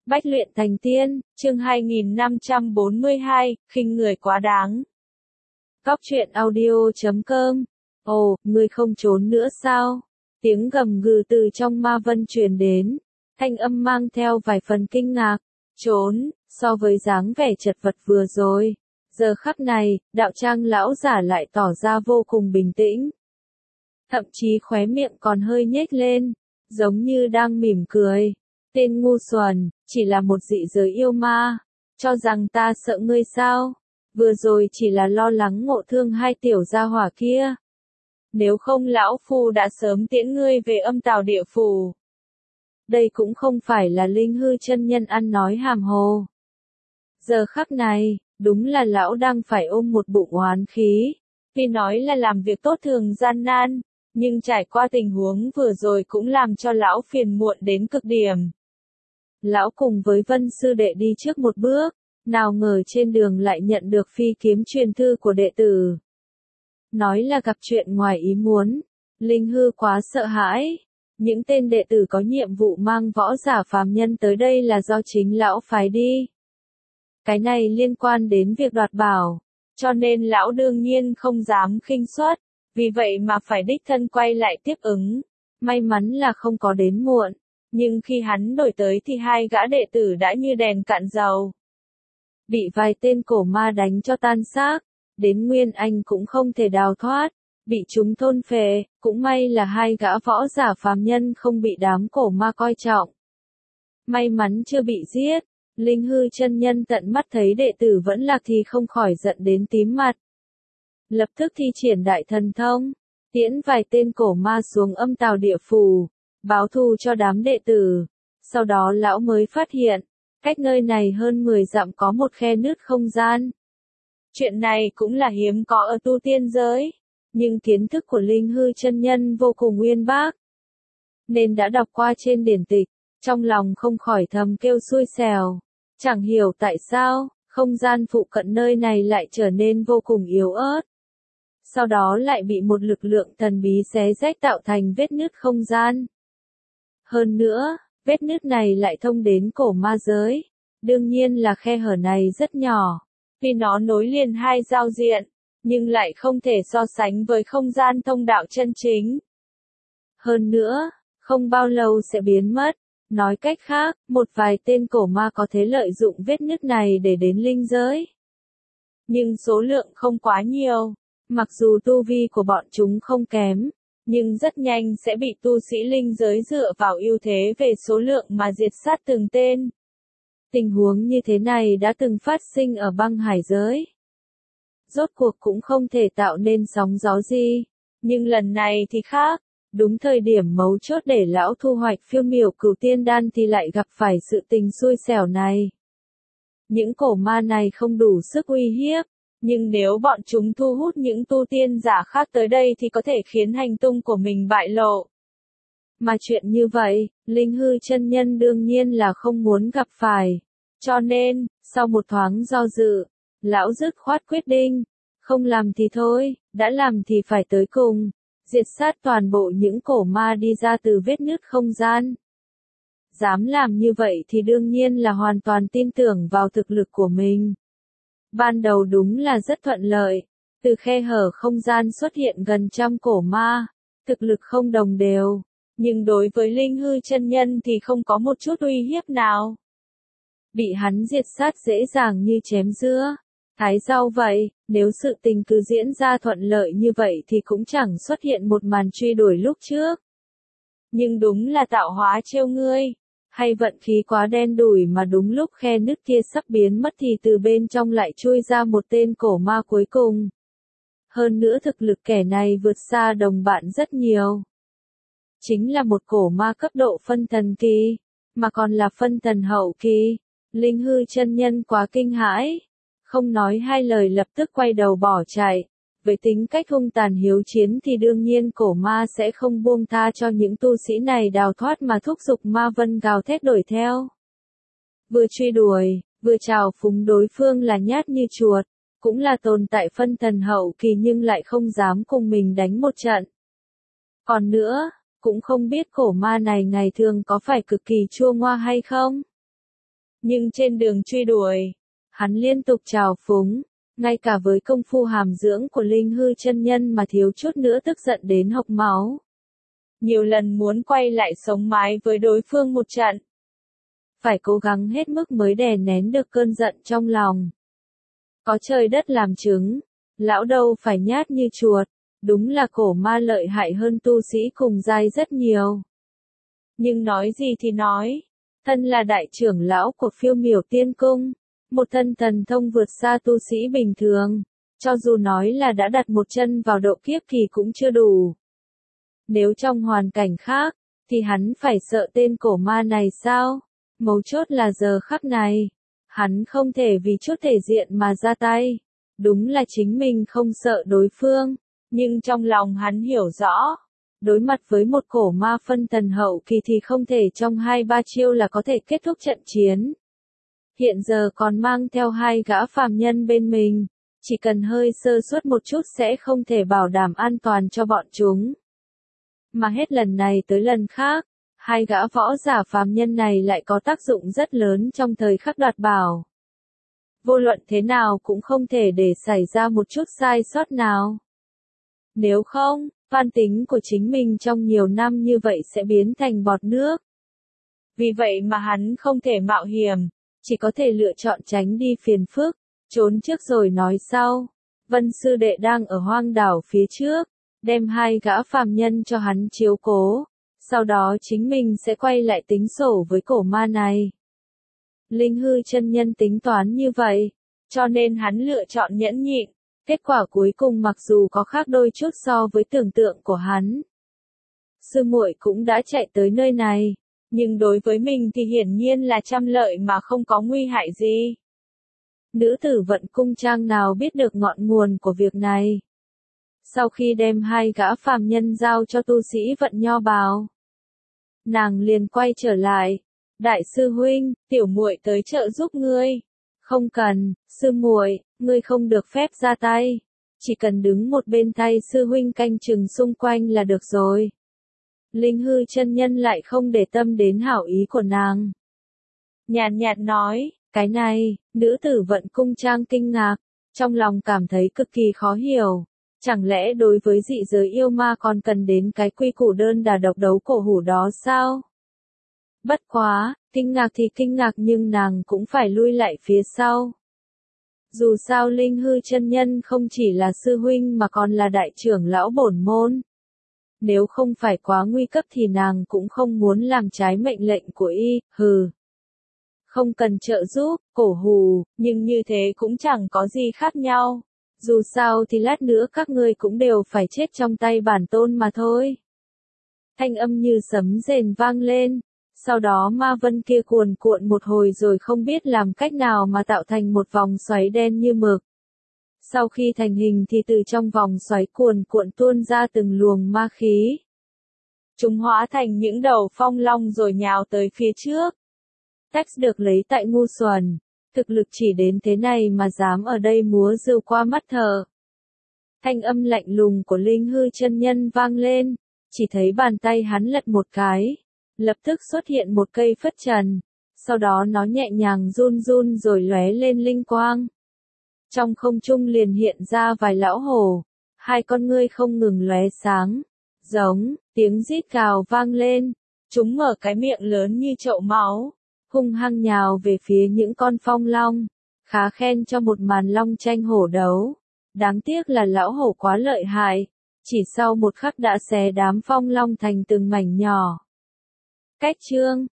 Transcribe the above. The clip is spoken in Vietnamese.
Bách luyện thành tiên, chương 2542, khinh người quá đáng. Góc truyện audio.com. Ồ, ngươi không trốn nữa sao? Tiếng gầm gừ từ trong ma vân truyền đến, thanh âm mang theo vài phần kinh ngạc. Trốn, so với dáng vẻ chật vật vừa rồi, giờ khắc này, đạo trang lão giả lại tỏ ra vô cùng bình tĩnh. Thậm chí khóe miệng còn hơi nhếch lên, giống như đang mỉm cười. Tên ngu xuẩn, chỉ là một dị giới yêu ma, cho rằng ta sợ ngươi sao? Vừa rồi chỉ là lo lắng ngộ thương hai tiểu gia hỏa kia. Nếu không lão phu đã sớm tiễn ngươi về âm tào địa phủ. Đây cũng không phải là linh hư chân nhân ăn nói hàm hồ. Giờ khắc này, đúng là lão đang phải ôm một bụng oán khí. Tuy nói là làm việc tốt thường gian nan, nhưng trải qua tình huống vừa rồi cũng làm cho lão phiền muộn đến cực điểm. Lão cùng với Vân sư đệ đi trước một bước, nào ngờ trên đường lại nhận được phi kiếm truyền thư của đệ tử. Nói là gặp chuyện ngoài ý muốn, linh hư quá sợ hãi. Những tên đệ tử có nhiệm vụ mang võ giả phàm nhân tới đây là do chính lão phái đi. Cái này liên quan đến việc đoạt bảo, cho nên lão đương nhiên không dám khinh suất, vì vậy mà phải đích thân quay lại tiếp ứng. May mắn là không có đến muộn. Nhưng khi hắn đổi tới thì hai gã đệ tử đã như đèn cạn dầu. Bị vài tên cổ ma đánh cho tan xác, đến Nguyên Anh cũng không thể đào thoát, bị chúng thôn phệ, cũng may là hai gã võ giả phàm nhân không bị đám cổ ma coi trọng. May mắn chưa bị giết, linh hư chân nhân tận mắt thấy đệ tử vẫn lạc thì không khỏi giận đến tím mặt. Lập tức thi triển đại thần thông, tiễn vài tên cổ ma xuống âm tào địa phủ, báo thù cho đám đệ tử. Sau đó lão mới phát hiện, cách nơi này hơn 10 dặm có một khe nứt không gian. Chuyện này cũng là hiếm có ở tu tiên giới, nhưng kiến thức của linh hư chân nhân vô cùng uyên bác, nên đã đọc qua trên điển tịch, trong lòng không khỏi thầm kêu xui xẻo. Chẳng hiểu tại sao, không gian phụ cận nơi này lại trở nên vô cùng yếu ớt. Sau đó lại bị một lực lượng thần bí xé rách tạo thành vết nứt không gian. Hơn nữa, vết nứt này lại thông đến cổ ma giới. Đương nhiên là khe hở này rất nhỏ, vì nó nối liền hai giao diện, nhưng lại không thể so sánh với không gian thông đạo chân chính. Hơn nữa, không bao lâu sẽ biến mất. Nói cách khác, một vài tên cổ ma có thể lợi dụng vết nứt này để đến linh giới. Nhưng số lượng không quá nhiều, mặc dù tu vi của bọn chúng không kém, nhưng rất nhanh sẽ bị tu sĩ linh giới dựa vào ưu thế về số lượng mà diệt sát từng tên. Tình huống như thế này đã từng phát sinh ở băng hải giới. Rốt cuộc cũng không thể tạo nên sóng gió gì, nhưng lần này thì khác. Đúng thời điểm mấu chốt để lão thu hoạch phiêu miểu cửu tiên đan thì lại gặp phải sự tình xui xẻo này. Những cổ ma này không đủ sức uy hiếp, nhưng nếu bọn chúng thu hút những tu tiên giả khác tới đây thì có thể khiến hành tung của mình bại lộ. Mà chuyện như vậy, linh hư chân nhân đương nhiên là không muốn gặp phải. Cho nên, sau một thoáng do dự, lão dứt khoát quyết định, không làm thì thôi, đã làm thì phải tới cùng. Diệt sát toàn bộ những cổ ma đi ra từ vết nứt không gian. Dám làm như vậy thì đương nhiên là hoàn toàn tin tưởng vào thực lực của mình. Ban đầu đúng là rất thuận lợi, từ khe hở không gian xuất hiện gần trăm cổ ma, thực lực không đồng đều, nhưng đối với linh hư chân nhân thì không có một chút uy hiếp nào. Bị hắn diệt sát dễ dàng như chém dưa. Thái rau vậy, nếu sự tình cứ diễn ra thuận lợi như vậy thì cũng chẳng xuất hiện một màn truy đuổi lúc trước. Nhưng đúng là tạo hóa trêu ngươi, hay vận khí quá đen đủi mà đúng lúc khe nứt kia sắp biến mất thì từ bên trong lại chui ra một tên cổ ma cuối cùng. Hơn nữa thực lực kẻ này vượt xa đồng bạn rất nhiều. Chính là một cổ ma cấp độ phân thần kỳ, mà còn là phân thần hậu kỳ. Linh hư chân nhân quá kinh hãi. Không nói hai lời lập tức quay đầu bỏ chạy. Với tính cách hung tàn hiếu chiến thì đương nhiên cổ ma sẽ không buông tha cho những tu sĩ này đào thoát mà thúc giục ma vân gào thét đuổi theo. Vừa truy đuổi, vừa trào phúng đối phương là nhát như chuột, cũng là tồn tại phân thần hậu kỳ nhưng lại không dám cùng mình đánh một trận. Còn nữa, cũng không biết cổ ma này ngày thường có phải cực kỳ chua ngoa hay không? Nhưng trên đường truy đuổi, hắn liên tục trào phúng, ngay cả với công phu hàm dưỡng của Linh Hư chân nhân mà thiếu chút nữa tức giận đến hộc máu. Nhiều lần muốn quay lại sống mái với đối phương một trận. Phải cố gắng hết mức mới đè nén được cơn giận trong lòng. Có trời đất làm chứng, lão đâu phải nhát như chuột, đúng là cổ ma lợi hại hơn tu sĩ cùng giai rất nhiều. Nhưng nói gì thì nói, thân là đại trưởng lão của Phiêu Miểu Tiên Cung, một thân thần thông vượt xa tu sĩ bình thường, cho dù nói là đã đặt một chân vào độ kiếp thì cũng chưa đủ. Nếu trong hoàn cảnh khác, thì hắn phải sợ tên cổ ma này sao? Mấu chốt là giờ khắc này, hắn không thể vì chút thể diện mà ra tay. Đúng là chính mình không sợ đối phương, nhưng trong lòng hắn hiểu rõ, đối mặt với một cổ ma phân thần hậu kỳ thì không thể trong 2-3 chiêu là có thể kết thúc trận chiến. Hiện giờ còn mang theo 2 gã phàm nhân bên mình, chỉ cần hơi sơ suất một chút sẽ không thể bảo đảm an toàn cho bọn chúng. Mà hết lần này tới lần khác, 2 gã võ giả phàm nhân này lại có tác dụng rất lớn trong thời khắc đoạt bảo. Vô luận thế nào cũng không thể để xảy ra một chút sai sót nào. Nếu không, van tính của chính mình trong nhiều năm như vậy sẽ biến thành bọt nước. Vì vậy mà hắn không thể mạo hiểm, chỉ có thể lựa chọn tránh đi phiền phức, trốn trước rồi nói sau. Vân sư đệ đang ở hoang đảo phía trước, đem 2 gã phàm nhân cho hắn chiếu cố, sau đó chính mình sẽ quay lại tính sổ với cổ ma này. Linh Hư chân nhân tính toán như vậy, cho nên hắn lựa chọn nhẫn nhịn, kết quả cuối cùng mặc dù có khác đôi chút so với tưởng tượng của hắn. Sư muội cũng đã chạy tới nơi này, nhưng đối với mình thì hiển nhiên là trăm lợi mà không có nguy hại gì. Nữ tử Vận Cung Trang nào biết được ngọn nguồn của việc này. Sau khi đem 2 gã phàm nhân giao cho tu sĩ Vận Nho Bào, nàng liền quay trở lại. Đại sư huynh, tiểu muội tới trợ giúp ngươi. Không cần, sư muội, ngươi không được phép ra tay. Chỉ cần đứng một bên thay sư huynh canh chừng xung quanh là được rồi. Linh Hư chân nhân lại không để tâm đến hảo ý của nàng. Nhàn nhạt nói, cái này, nữ tử Vận Cung Trang kinh ngạc, trong lòng cảm thấy cực kỳ khó hiểu. Chẳng lẽ đối với dị giới yêu ma còn cần đến cái quy củ đơn đà độc đấu cổ hủ đó sao? Bất quá, kinh ngạc thì kinh ngạc nhưng nàng cũng phải lui lại phía sau. Dù sao Linh Hư chân nhân không chỉ là sư huynh mà còn là đại trưởng lão bổn môn. Nếu không phải quá nguy cấp thì nàng cũng không muốn làm trái mệnh lệnh của y, hừ. Không cần trợ giúp, cổ hù, nhưng như thế cũng chẳng có gì khác nhau. Dù sao thì lát nữa các ngươi cũng đều phải chết trong tay bản tôn mà thôi. Thanh âm như sấm rền vang lên. Sau đó ma vân kia cuồn cuộn một hồi rồi không biết làm cách nào mà tạo thành một vòng xoáy đen như mực. Sau khi thành hình thì từ trong vòng xoáy cuồn cuộn tuôn ra từng luồng ma khí. Chúng hóa thành những đầu phong long rồi nhào tới phía trước. Text được lấy tại Ngu Xuẩn. Thực lực chỉ đến thế này mà dám ở đây múa rượu qua mắt thợ. Thanh âm lạnh lùng của Linh Hư chân nhân vang lên. Chỉ thấy bàn tay hắn lật một cái. Lập tức xuất hiện một cây phất trần, sau đó nó nhẹ nhàng run run rồi lóe lên linh quang. Trong không trung liền hiện ra vài lão hổ, 2 con ngươi không ngừng lóe sáng, giống, tiếng rít gào vang lên, chúng mở cái miệng lớn như chậu máu, hung hăng nhào về phía những con phong long, khá khen cho một màn long tranh hổ đấu. Đáng tiếc là lão hổ quá lợi hại, chỉ sau một khắc đã xé đám phong long thành từng mảnh nhỏ. Cách chương